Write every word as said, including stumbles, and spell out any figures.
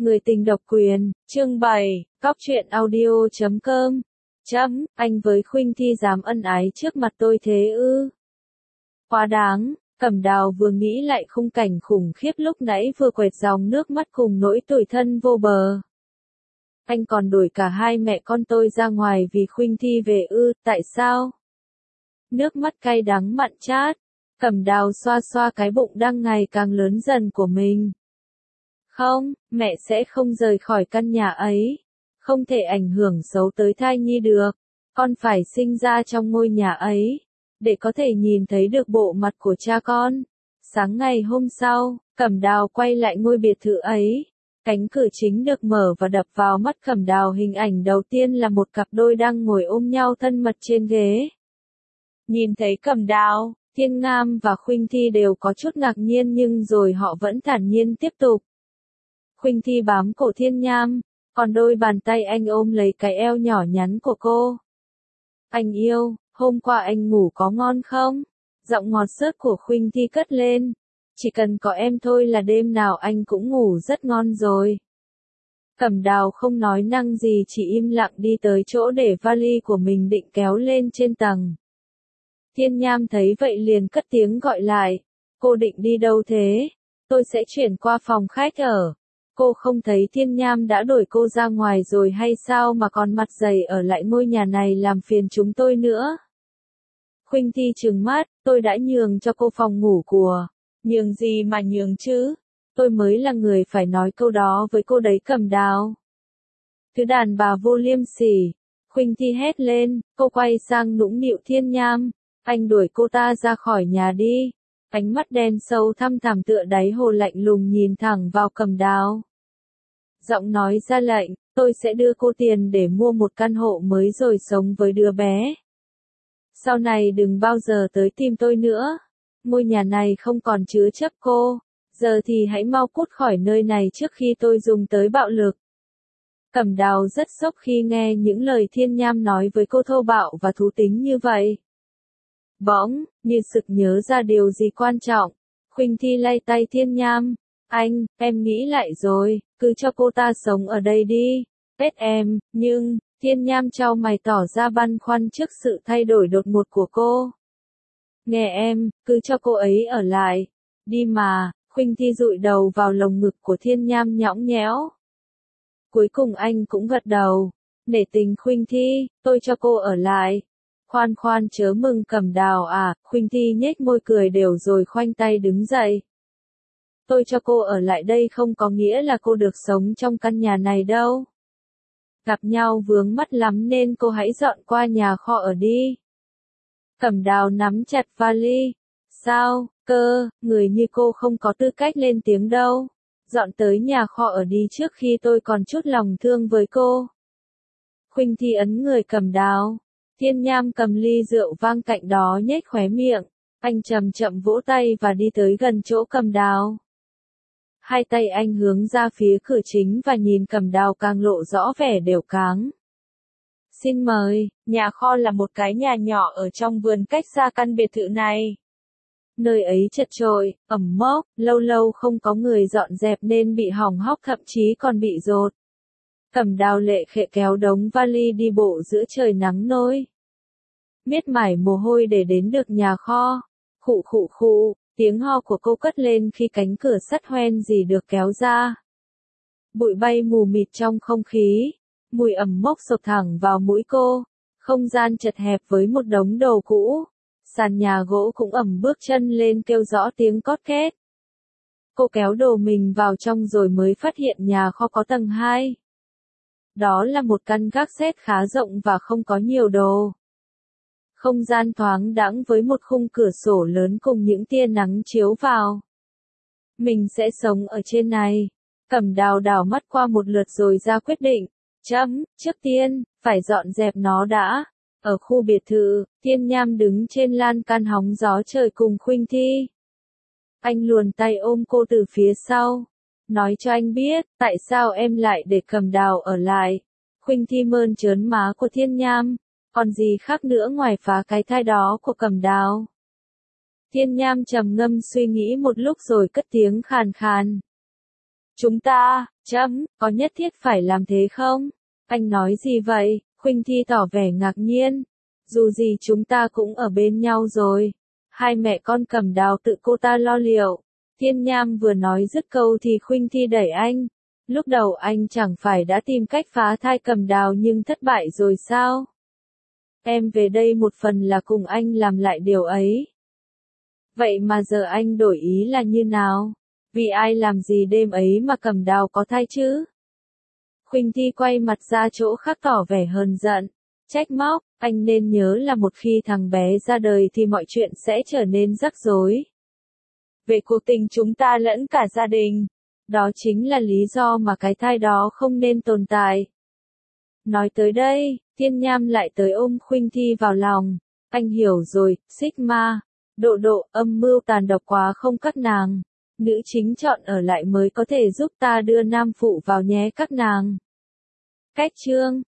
Người tình độc quyền, chương bảy, cóc truyện audio chấm com. Chấm, anh với Khuynh Thi dám ân ái trước mặt tôi thế ư? Quá đáng, Cẩm Đào vừa nghĩ lại khung cảnh khủng khiếp lúc nãy vừa quẹt dòng nước mắt cùng nỗi tủi thân vô bờ. Anh còn đuổi cả hai mẹ con tôi ra ngoài vì Khuynh Thi về ư, tại sao? Nước mắt cay đắng mặn chát, Cẩm Đào xoa xoa cái bụng đang ngày càng lớn dần của mình. Không, mẹ sẽ không rời khỏi căn nhà ấy. Không thể ảnh hưởng xấu tới thai nhi được. Con phải sinh ra trong ngôi nhà ấy, để có thể nhìn thấy được bộ mặt của cha con. Sáng ngày hôm sau, Cẩm Đào quay lại ngôi biệt thự ấy. Cánh cửa chính được mở và đập vào mắt Cẩm Đào hình ảnh đầu tiên là một cặp đôi đang ngồi ôm nhau thân mật trên ghế. Nhìn thấy Cẩm Đào, Thiên Ngam và Khuynh Thi đều có chút ngạc nhiên nhưng rồi họ vẫn thản nhiên tiếp tục. Khuynh Thi bám cổ Thiên Nham, còn đôi bàn tay anh ôm lấy cái eo nhỏ nhắn của cô. Anh yêu, hôm qua anh ngủ có ngon không? Giọng ngọt xớt của Khuynh Thi cất lên. Chỉ cần có em thôi là đêm nào anh cũng ngủ rất ngon rồi. Cẩm Đào không nói năng gì chỉ im lặng đi tới chỗ để vali của mình định kéo lên trên tầng. Thiên Nham thấy vậy liền cất tiếng gọi lại. Cô định đi đâu thế? Tôi sẽ chuyển qua phòng khách ở. Cô không thấy Thiên Nham đã đuổi cô ra ngoài rồi hay sao mà còn mặt dày ở lại ngôi nhà này làm phiền chúng tôi nữa? Khuynh Thi trừng mắt, tôi đã nhường cho cô phòng ngủ của. Nhường gì mà nhường chứ? Tôi mới là người phải nói câu đó với cô đấy Cẩm Đào. Thứ đàn bà vô liêm sỉ. Khuynh Thi hét lên, cô quay sang nũng nịu Thiên Nham. Anh đuổi cô ta ra khỏi nhà đi. Ánh mắt đen sâu thăm thẳm tựa đáy hồ lạnh lùng nhìn thẳng vào Cẩm Đào. Giọng nói ra lệnh, tôi sẽ đưa cô tiền để mua một căn hộ mới rồi sống với đứa bé. Sau này đừng bao giờ tới tìm tôi nữa. Ngôi nhà này không còn chứa chấp cô. Giờ thì hãy mau cút khỏi nơi này trước khi tôi dùng tới bạo lực. Cẩm Đào rất sốc khi nghe những lời Thiên Nham nói với cô thô bạo và thú tính như vậy. Bỗng, như sực nhớ ra điều gì quan trọng, Khuynh Thi lay tay Thiên Nham. Anh, em nghĩ lại rồi, cứ cho cô ta sống ở đây đi. Pet em, nhưng, Thiên Nham chau mày tỏ ra băn khoăn trước sự thay đổi đột ngột của cô. Nghe em, cứ cho cô ấy ở lại. Đi mà, Khuynh Thi dụi đầu vào lồng ngực của Thiên Nham nhõng nhẽo. Cuối cùng anh cũng gật đầu. Nể tình Khuynh Thi, tôi cho cô ở lại. Khoan khoan chớ mừng Cẩm Đào à, Khuynh Thi nhếch môi cười đều rồi khoanh tay đứng dậy. Tôi cho cô ở lại đây không có nghĩa là cô được sống trong căn nhà này đâu. Gặp nhau vướng mắt lắm nên cô hãy dọn qua nhà kho ở đi. Cẩm Đào nắm chặt vali. Sao, cơ, người như cô không có tư cách lên tiếng đâu. Dọn tới nhà kho ở đi trước khi tôi còn chút lòng thương với cô. Khuynh Thi ấn người Cẩm Đào. Thiên Nham cầm ly rượu vang cạnh đó nhếch khóe miệng. Anh chậm chậm vỗ tay và đi tới gần chỗ Cẩm Đào. Hai tay anh hướng ra phía cửa chính và nhìn Cẩm Đào càng lộ rõ vẻ đều cáng. Xin mời, nhà kho là một cái nhà nhỏ ở trong vườn cách xa căn biệt thự này. Nơi ấy chật chội, ẩm mốc, lâu lâu không có người dọn dẹp nên bị hỏng hóc thậm chí còn bị dột. Cẩm Đào lệ khệ kéo đống vali đi bộ giữa trời nắng nôi. Miết mải mồ hôi để đến được nhà kho. Khụ khụ khụ, tiếng ho của cô cất lên khi cánh cửa sắt hoen dỉ được kéo ra. Bụi bay mù mịt trong không khí. Mùi ẩm mốc sộc thẳng vào mũi cô. Không gian chật hẹp với một đống đồ cũ. Sàn nhà gỗ cũng ẩm bước chân lên kêu rõ tiếng cót két. Cô kéo đồ mình vào trong rồi mới phát hiện nhà kho có tầng hai. Đó là một căn gác xét khá rộng và không có nhiều đồ. Không gian thoáng đãng với một khung cửa sổ lớn cùng những tia nắng chiếu vào. Mình sẽ sống ở trên này. Cẩm Đào đảo mắt qua một lượt rồi ra quyết định. Chấm, trước tiên, phải dọn dẹp nó đã. Ở khu biệt thự, Thiên Nham đứng trên lan can hóng gió trời cùng Khuynh Thi. Anh luồn tay ôm cô từ phía sau. Nói cho anh biết, tại sao em lại để Cẩm Đào ở lại. Khuynh Thi mơn trớn má của Thiên Nham. Còn gì khác nữa ngoài phá cái thai đó của Cẩm Đào. Thiên Nham trầm ngâm suy nghĩ một lúc rồi cất tiếng khàn khàn. Chúng ta, Chấm, có nhất thiết phải làm thế không? Anh nói gì vậy? Khuynh Thi tỏ vẻ ngạc nhiên. Dù gì chúng ta cũng ở bên nhau rồi. Hai mẹ con Cẩm Đào tự cô ta lo liệu. Thiên Nham vừa nói dứt câu thì Khuynh Thi đẩy anh. Lúc đầu anh chẳng phải đã tìm cách phá thai Cẩm Đào nhưng thất bại rồi sao? Em về đây một phần là cùng anh làm lại điều ấy. Vậy mà giờ anh đổi ý là như nào? Vì ai làm gì đêm ấy mà Cẩm Đào có thai chứ? Khuynh Thi quay mặt ra chỗ khác tỏ vẻ hờn giận. Trách móc, anh nên nhớ là một khi thằng bé ra đời thì mọi chuyện sẽ trở nên rắc rối. Về cuộc tình chúng ta lẫn cả gia đình. Đó chính là lý do mà cái thai đó không nên tồn tại. Nói tới đây, Thiên Nham lại tới ôm Khuynh Thi vào lòng. Anh hiểu rồi, Sigma. Độ độ, âm mưu tàn độc quá không các nàng. Nữ chính chọn ở lại mới có thể giúp ta đưa nam phụ vào nhé các nàng. Cách chương